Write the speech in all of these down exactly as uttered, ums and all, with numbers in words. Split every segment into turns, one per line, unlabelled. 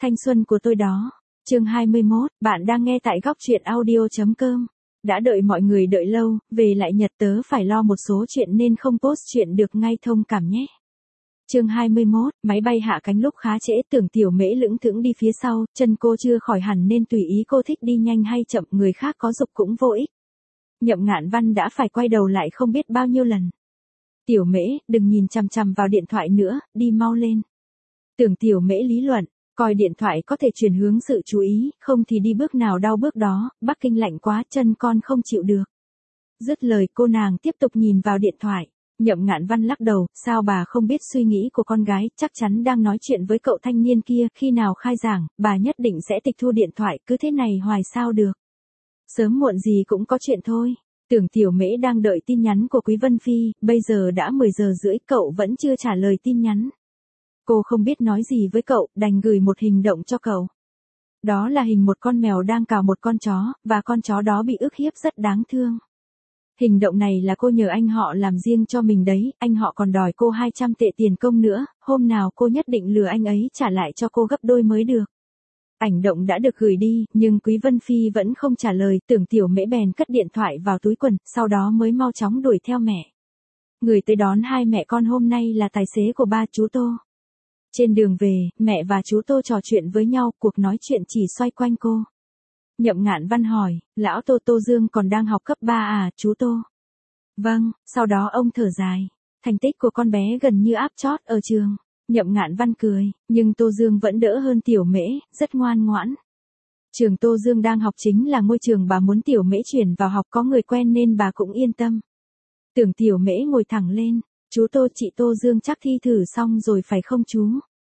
Thanh xuân của tôi đó. Chương hai mươi mốt, bạn đang nghe tại góc truyện audio chấm com. Đã đợi mọi người đợi lâu, về lại Nhật tớ phải lo một số chuyện nên không post chuyện được ngay, thông cảm nhé. Chương hai mươi mốt, máy bay hạ cánh lúc khá trễ, Tưởng Tiểu Mễ lững thững đi phía sau, chân cô chưa khỏi hẳn nên tùy ý cô thích đi nhanh hay chậm, người khác có giục cũng vô ích. Nhậm Ngạn Văn đã phải quay đầu lại không biết bao nhiêu lần. Tiểu Mễ, đừng nhìn chằm chằm vào điện thoại nữa, đi mau lên. Tưởng Tiểu Mễ lý luận, coi điện thoại có thể chuyển hướng sự chú ý, không thì đi bước nào đau bước đó, Bắc Kinh lạnh quá, chân con không chịu được. Dứt lời cô nàng tiếp tục nhìn vào điện thoại. Nhậm Ngạn Văn lắc đầu, sao bà không biết suy nghĩ của con gái, chắc chắn đang nói chuyện với cậu thanh niên kia, khi nào khai giảng, bà nhất định sẽ tịch thu điện thoại, cứ thế này hoài sao được. Sớm muộn gì cũng có chuyện thôi. Tưởng Tiểu Mễ đang đợi tin nhắn của Quý Vân Phi, bây giờ đã mười giờ rưỡi, cậu vẫn chưa trả lời tin nhắn. Cô không biết nói gì với cậu, đành gửi một hình động cho cậu. Đó là hình một con mèo đang cào một con chó, và con chó đó bị ức hiếp rất đáng thương. Hình động này là cô nhờ anh họ làm riêng cho mình đấy, anh họ còn đòi cô hai trăm tệ tiền công nữa, hôm nào cô nhất định lừa anh ấy trả lại cho cô gấp đôi mới được. Ảnh động đã được gửi đi, nhưng Quý Vân Phi vẫn không trả lời, Tưởng Tiểu Mễ bèn cất điện thoại vào túi quần, sau đó mới mau chóng đuổi theo mẹ. Người tới đón hai mẹ con hôm nay là tài xế của ba chú Tô. Trên đường về, mẹ và chú Tô trò chuyện với nhau, cuộc nói chuyện chỉ xoay quanh cô. Nhậm Ngạn Văn hỏi, lão Tô Tô Dương còn đang học cấp ba à, chú Tô? Vâng, sau đó ông thở dài. Thành tích của con bé gần như áp chót ở trường. Nhậm Ngạn Văn cười, nhưng Tô Dương vẫn đỡ hơn Tiểu Mễ, rất ngoan ngoãn. Trường Tô Dương đang học chính là ngôi trường bà muốn Tiểu Mễ chuyển vào học, có người quen nên bà cũng yên tâm. Tưởng Tiểu Mễ ngồi thẳng lên, chú Tô, chị Tô Dương chắc thi thử xong rồi phải không chú?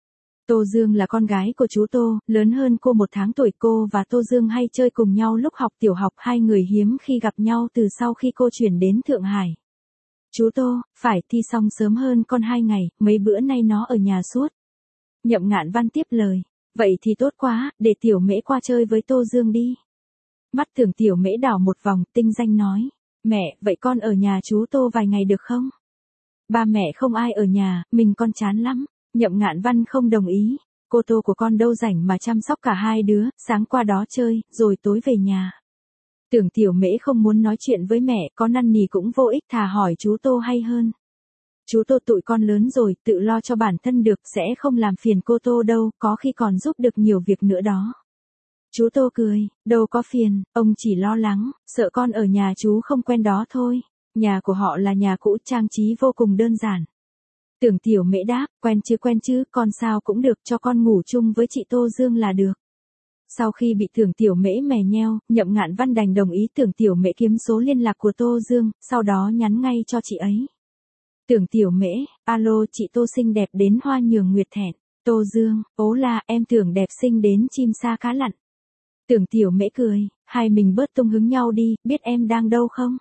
Tô Dương là con gái của chú Tô, lớn hơn cô một tháng tuổi, cô và Tô Dương hay chơi cùng nhau lúc học tiểu học, hai người hiếm khi gặp nhau từ sau khi cô chuyển đến Thượng Hải. Chú Tô, phải, thi xong sớm hơn con hai ngày, mấy bữa nay nó ở nhà suốt. Nhậm Ngạn Văn tiếp lời, vậy thì tốt quá, để Tiểu Mễ qua chơi với Tô Dương đi. Mắt Tưởng Tiểu Mễ đảo một vòng, tinh danh nói, mẹ, vậy con ở nhà chú Tô vài ngày được không? Ba mẹ không ai ở nhà, mình con chán lắm. Nhậm Ngạn Văn không đồng ý, cô Tô của con đâu rảnh mà chăm sóc cả hai đứa, sáng qua đó chơi, rồi tối về nhà. Tưởng Tiểu Mễ không muốn nói chuyện với mẹ, có năn nỉ cũng vô ích, thà hỏi chú Tô hay hơn. Chú Tô tụi con lớn rồi, tự lo cho bản thân được, sẽ không làm phiền cô Tô đâu, có khi còn giúp được nhiều việc nữa đó. Chú Tô cười, đâu có phiền, ông chỉ lo lắng, sợ con ở nhà chú không quen đó thôi. Nhà của họ là nhà cũ, trang trí vô cùng đơn giản. Tưởng Tiểu Mễ đáp, quen chứ quen chứ, con sao cũng được, cho con ngủ chung với chị Tô Dương là được. Sau khi bị Tưởng Tiểu Mễ mè nheo, Nhậm Ngạn Văn đành đồng ý. Tưởng Tiểu Mễ kiếm số liên lạc của Tô Dương, sau đó nhắn ngay cho chị ấy. Tưởng Tiểu Mễ, alo chị Tô xinh đẹp đến hoa nhường nguyệt thẹn. Tô Dương, ố là em tưởng đẹp xinh đến chim sa cá lặn. Tưởng Tiểu Mễ cười, hai mình bớt tung hứng nhau đi, biết em đang đâu không?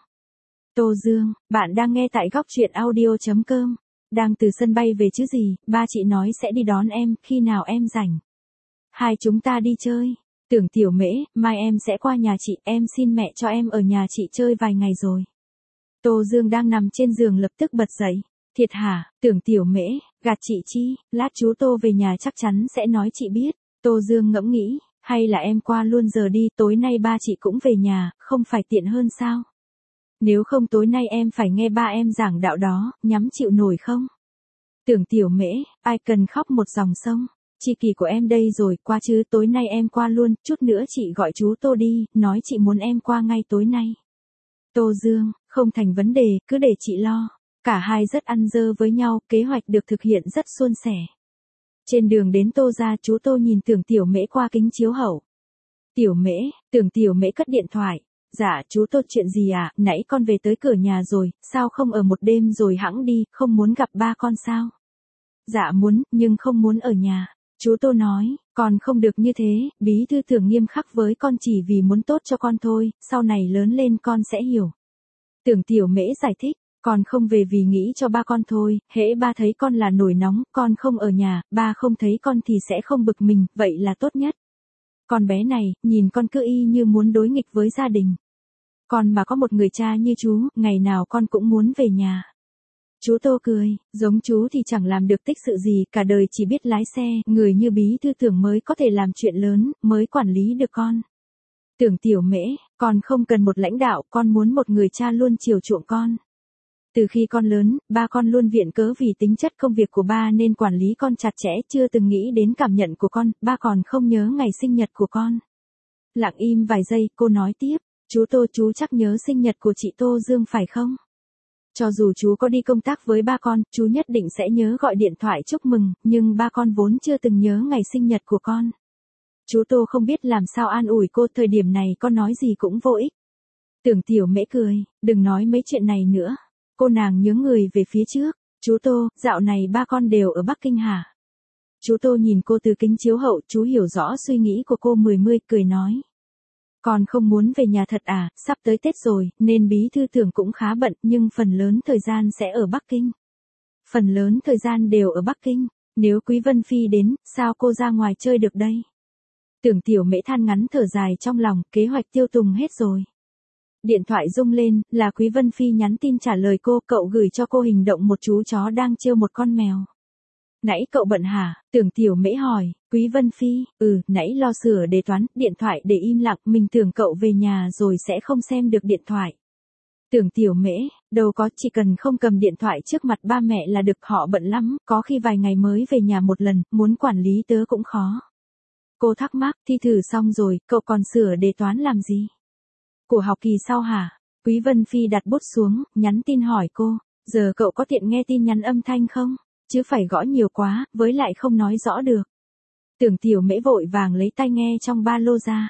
Tô Dương, bạn đang nghe tại góc truyện audio chấm com. Đang từ sân bay về chứ gì, ba chị nói sẽ đi đón em, khi nào em rảnh? Hai chúng ta đi chơi. Tưởng Tiểu Mễ, mai em sẽ qua nhà chị, em xin mẹ cho em ở nhà chị chơi vài ngày rồi. Tô Dương đang nằm trên giường lập tức bật dậy. Thiệt hả, Tưởng Tiểu Mễ, gạt chị chi, lát chú Tô về nhà chắc chắn sẽ nói chị biết. Tô Dương ngẫm nghĩ, hay là em qua luôn giờ đi, tối nay ba chị cũng về nhà, không phải tiện hơn sao? Nếu không tối nay em phải nghe ba em giảng đạo đó, nhắm chịu nổi không? Tưởng Tiểu Mễ, ai cần khóc một dòng sông, chi kỷ của em đây rồi, qua chứ, tối nay em qua luôn, chút nữa chị gọi chú Tô đi, nói chị muốn em qua ngay tối nay. Tô Dương, không thành vấn đề, cứ để chị lo. Cả hai rất ăn dơ với nhau, kế hoạch được thực hiện rất suôn sẻ. Trên đường đến Tô ra, chú Tô nhìn Tưởng Tiểu Mễ qua kính chiếu hậu. Tiểu Mễ, Tưởng Tiểu Mễ cất điện thoại. Dạ, chú Tô, chuyện gì à, nãy con về tới cửa nhà rồi, sao không ở một đêm rồi hẵng đi, không muốn gặp ba con sao? Dạ muốn, nhưng không muốn ở nhà. Chú Tô nói, con không được như thế, bí thư Tưởng nghiêm khắc với con chỉ vì muốn tốt cho con thôi, sau này lớn lên con sẽ hiểu. Tưởng Tiểu Mễ giải thích, con không về vì nghĩ cho ba con thôi, hễ ba thấy con là nổi nóng, con không ở nhà, ba không thấy con thì sẽ không bực mình, vậy là tốt nhất. Con bé này, nhìn con cứ y như muốn đối nghịch với gia đình. Con mà có một người cha như chú, ngày nào con cũng muốn về nhà. Chú Tô cười, giống chú thì chẳng làm được tích sự gì, cả đời chỉ biết lái xe, người như bí thư tưởng mới có thể làm chuyện lớn, mới quản lý được con. Tưởng Tiểu Mễ, con không cần một lãnh đạo, con muốn một người cha luôn chiều chuộng con. Từ khi con lớn, ba con luôn viện cớ vì tính chất công việc của ba nên quản lý con chặt chẽ, chưa từng nghĩ đến cảm nhận của con, ba còn không nhớ ngày sinh nhật của con. Lặng im vài giây, cô nói tiếp, chú Tô chú chắc nhớ sinh nhật của chị Tô Dương phải không? Cho dù chú có đi công tác với ba con, chú nhất định sẽ nhớ gọi điện thoại chúc mừng, nhưng ba con vốn chưa từng nhớ ngày sinh nhật của con. Chú Tô không biết làm sao an ủi cô, thời điểm này con nói gì cũng vô ích. Tưởng Tiểu Mễ cười, đừng nói mấy chuyện này nữa. Cô nàng nhướng người về phía trước, chú Tô, dạo này ba con đều ở Bắc Kinh hả? Chú Tô nhìn cô từ kính chiếu hậu, chú hiểu rõ suy nghĩ của cô mười mươi, cười nói. Con không muốn về nhà thật à, sắp tới Tết rồi, nên bí thư tưởng cũng khá bận, nhưng phần lớn thời gian sẽ ở Bắc Kinh. Phần lớn thời gian đều ở Bắc Kinh, nếu Quý Vân Phi đến, sao cô ra ngoài chơi được đây? Tưởng Tiểu Mễ than ngắn thở dài trong lòng, kế hoạch tiêu tùng hết rồi. Điện thoại rung lên, là Quý Vân Phi nhắn tin trả lời cô, cậu gửi cho cô hình động một chú chó đang trêu một con mèo. Nãy cậu bận hả? Tưởng Tiểu Mễ hỏi, Quý Vân Phi, ừ, nãy lo sửa đề toán, điện thoại để im lặng, mình tưởng cậu về nhà rồi sẽ không xem được điện thoại. Tưởng Tiểu Mễ, đâu có, chỉ cần không cầm điện thoại trước mặt ba mẹ là được, họ bận lắm, có khi vài ngày mới về nhà một lần, muốn quản lý tớ cũng khó. Cô thắc mắc, thi thử xong rồi, cậu còn sửa đề toán làm gì? Của học kỳ sau hả? Quý Vân Phi đặt bút xuống, nhắn tin hỏi cô, giờ cậu có tiện nghe tin nhắn âm thanh không? Chứ phải gõ nhiều quá, với lại không nói rõ được. Tưởng Tiểu Mễ vội vàng lấy tai nghe trong ba lô ra.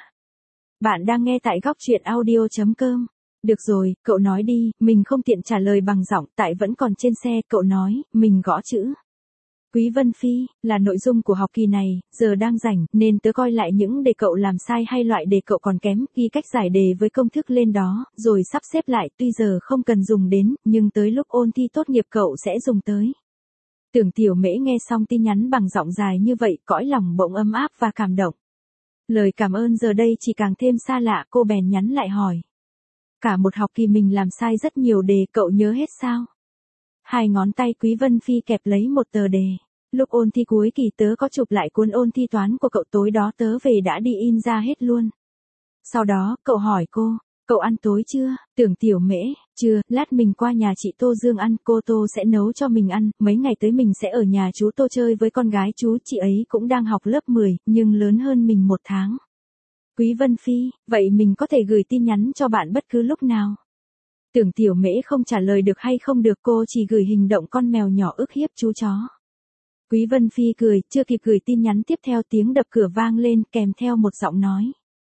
Bạn đang nghe tại góc truyện audio chấm com. Được rồi, cậu nói đi, mình không tiện trả lời bằng giọng, tại vẫn còn trên xe, cậu nói, mình gõ chữ. Quý Vân Phi, là nội dung của học kỳ này, giờ đang rảnh, nên tớ coi lại những đề cậu làm sai hay loại đề cậu còn kém, ghi cách giải đề với công thức lên đó, rồi sắp xếp lại, tuy giờ không cần dùng đến, nhưng tới lúc ôn thi tốt nghiệp cậu sẽ dùng tới. Tưởng Tiểu Mễ nghe xong tin nhắn bằng giọng dài như vậy, cõi lòng bỗng ấm áp và cảm động. Lời cảm ơn giờ đây chỉ càng thêm xa lạ, cô bèn nhắn lại hỏi. Cả một học kỳ mình làm sai rất nhiều đề, cậu nhớ hết sao? Hai ngón tay Quý Vân Phi kẹp lấy một tờ đề. Lúc ôn thi cuối kỳ tớ có chụp lại cuốn ôn thi toán của cậu, tối đó tớ về đã đi in ra hết luôn. Sau đó, cậu hỏi cô, cậu ăn tối chưa? Tưởng Tiểu Mễ, chưa, lát mình qua nhà chị Tô Dương ăn, cô Tô sẽ nấu cho mình ăn, mấy ngày tới mình sẽ ở nhà chú Tô chơi với con gái chú, chị ấy cũng đang học lớp mười, nhưng lớn hơn mình một tháng. Quý Vân Phi, vậy mình có thể gửi tin nhắn cho bạn bất cứ lúc nào. Tưởng Tiểu Mễ không trả lời được hay không được, cô chỉ gửi hình động con mèo nhỏ ức hiếp chú chó. Quý Vân Phi cười, chưa kịp gửi tin nhắn tiếp theo tiếng đập cửa vang lên kèm theo một giọng nói.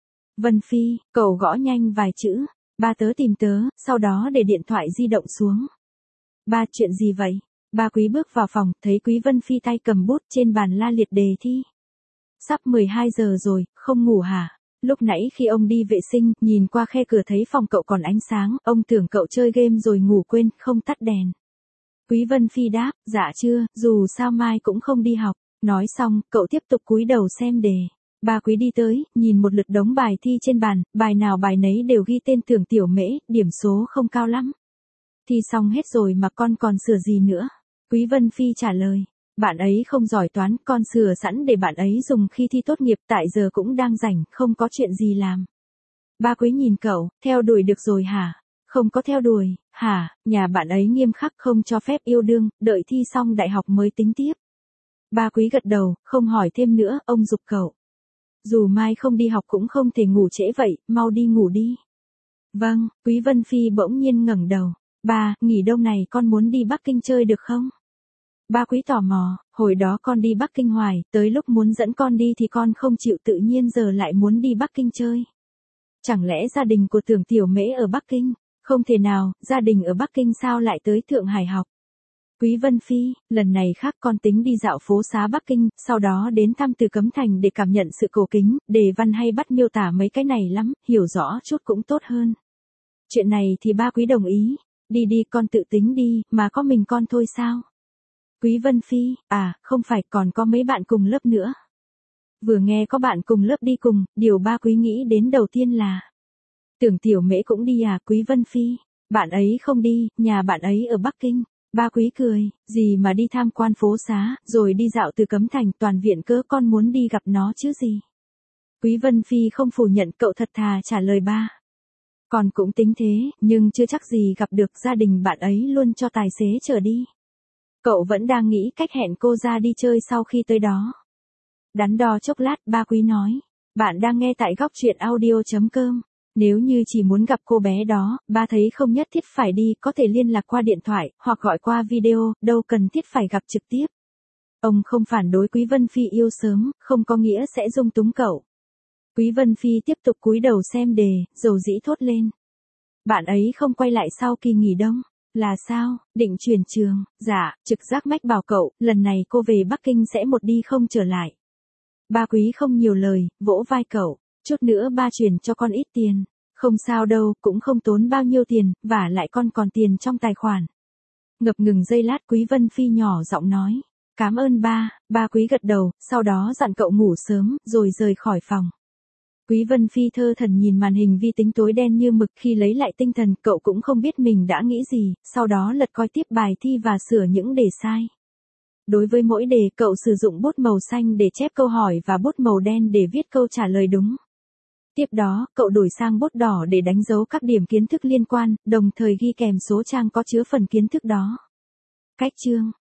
Vân Phi, cậu gõ nhanh vài chữ, ba tớ tìm tớ, sau đó để điện thoại di động xuống. Ba, chuyện gì vậy? Ba Quý bước vào phòng, thấy Quý Vân Phi tay cầm bút trên bàn la liệt đề thi. Sắp mười hai giờ rồi, không ngủ hả? Lúc nãy khi ông đi vệ sinh, nhìn qua khe cửa thấy phòng cậu còn ánh sáng, ông tưởng cậu chơi game rồi ngủ quên, không tắt đèn. Quý Vân Phi đáp, dạ chưa, dù sao mai cũng không đi học. Nói xong, cậu tiếp tục cúi đầu xem đề. Ba Quý đi tới, nhìn một lượt đống bài thi trên bàn, bài nào bài nấy đều ghi tên Tưởng Tiểu Mễ, điểm số không cao lắm. Thi xong hết rồi mà con còn sửa gì nữa? Quý Vân Phi trả lời, bạn ấy không giỏi toán, con sửa sẵn để bạn ấy dùng khi thi tốt nghiệp, tại giờ cũng đang rảnh, không có chuyện gì làm. Ba Quý nhìn cậu, theo đuổi được rồi hả? Không có theo đuổi, hả, nhà bạn ấy nghiêm khắc không cho phép yêu đương, đợi thi xong đại học mới tính tiếp. Ba Quý gật đầu, không hỏi thêm nữa, ông giục cậu. Dù mai không đi học cũng không thể ngủ trễ vậy, mau đi ngủ đi. Vâng, Quý Vân Phi bỗng nhiên ngẩng đầu. Ba, nghỉ đông này con muốn đi Bắc Kinh chơi được không? Ba Quý tò mò, hồi đó con đi Bắc Kinh hoài, tới lúc muốn dẫn con đi thì con không chịu, tự nhiên giờ lại muốn đi Bắc Kinh chơi. Chẳng lẽ gia đình của Tưởng Tiểu Mễ ở Bắc Kinh? Không thể nào, gia đình ở Bắc Kinh sao lại tới Thượng Hải học? Quý Vân Phi, lần này khác, con tính đi dạo phố xá Bắc Kinh, sau đó đến thăm Từ Cấm Thành để cảm nhận sự cổ kính, đề văn hay bắt miêu tả mấy cái này lắm, hiểu rõ chút cũng tốt hơn. Chuyện này thì ba Quý đồng ý, đi đi con tự tính đi, mà có mình con thôi sao? Quý Vân Phi, à, không phải, còn có mấy bạn cùng lớp nữa. Vừa nghe có bạn cùng lớp đi cùng, điều ba Quý nghĩ đến đầu tiên là Tưởng Tiểu Mễ cũng đi à? Quý Vân Phi, bạn ấy không đi, nhà bạn ấy ở Bắc Kinh. Ba Quý cười, gì mà đi tham quan phố xá, rồi đi dạo từ Cấm Thành toàn viện cỡ con muốn đi gặp nó chứ gì. Quý Vân Phi không phủ nhận, cậu thật thà trả lời ba. Còn cũng tính thế, nhưng chưa chắc gì gặp được, gia đình bạn ấy luôn cho tài xế chở đi. Cậu vẫn đang nghĩ cách hẹn cô ra đi chơi sau khi tới đó. Đắn đo chốc lát, ba Quý nói. Bạn đang nghe tại góc truyện audio.com. Nếu như chỉ muốn gặp cô bé đó, ba thấy không nhất thiết phải đi, có thể liên lạc qua điện thoại, hoặc gọi qua video, đâu cần thiết phải gặp trực tiếp. Ông không phản đối Quý Vân Phi yêu sớm, không có nghĩa sẽ dung túng cậu. Quý Vân Phi tiếp tục cúi đầu xem đề, dầu dĩ thốt lên. Bạn ấy không quay lại sau kỳ nghỉ đông. Là sao, định chuyển trường? Dạ, trực giác mách bảo cậu, lần này cô về Bắc Kinh sẽ một đi không trở lại. Ba Quý không nhiều lời, vỗ vai cậu. Chút nữa ba chuyển cho con ít tiền. Không sao đâu, cũng không tốn bao nhiêu tiền, vả lại con còn tiền trong tài khoản. Ngập ngừng giây lát, Quý Vân Phi nhỏ giọng nói. Cảm ơn ba. Ba Quý gật đầu, sau đó dặn cậu ngủ sớm, rồi rời khỏi phòng. Quý Vân Phi thơ thẩn nhìn màn hình vi tính tối đen như mực, khi lấy lại tinh thần, cậu cũng không biết mình đã nghĩ gì, sau đó lật coi tiếp bài thi và sửa những đề sai. Đối với mỗi đề, cậu sử dụng bút màu xanh để chép câu hỏi và bút màu đen để viết câu trả lời đúng. Tiếp đó, cậu đổi sang bút đỏ để đánh dấu các điểm kiến thức liên quan, đồng thời ghi kèm số trang có chứa phần kiến thức đó. Cách chương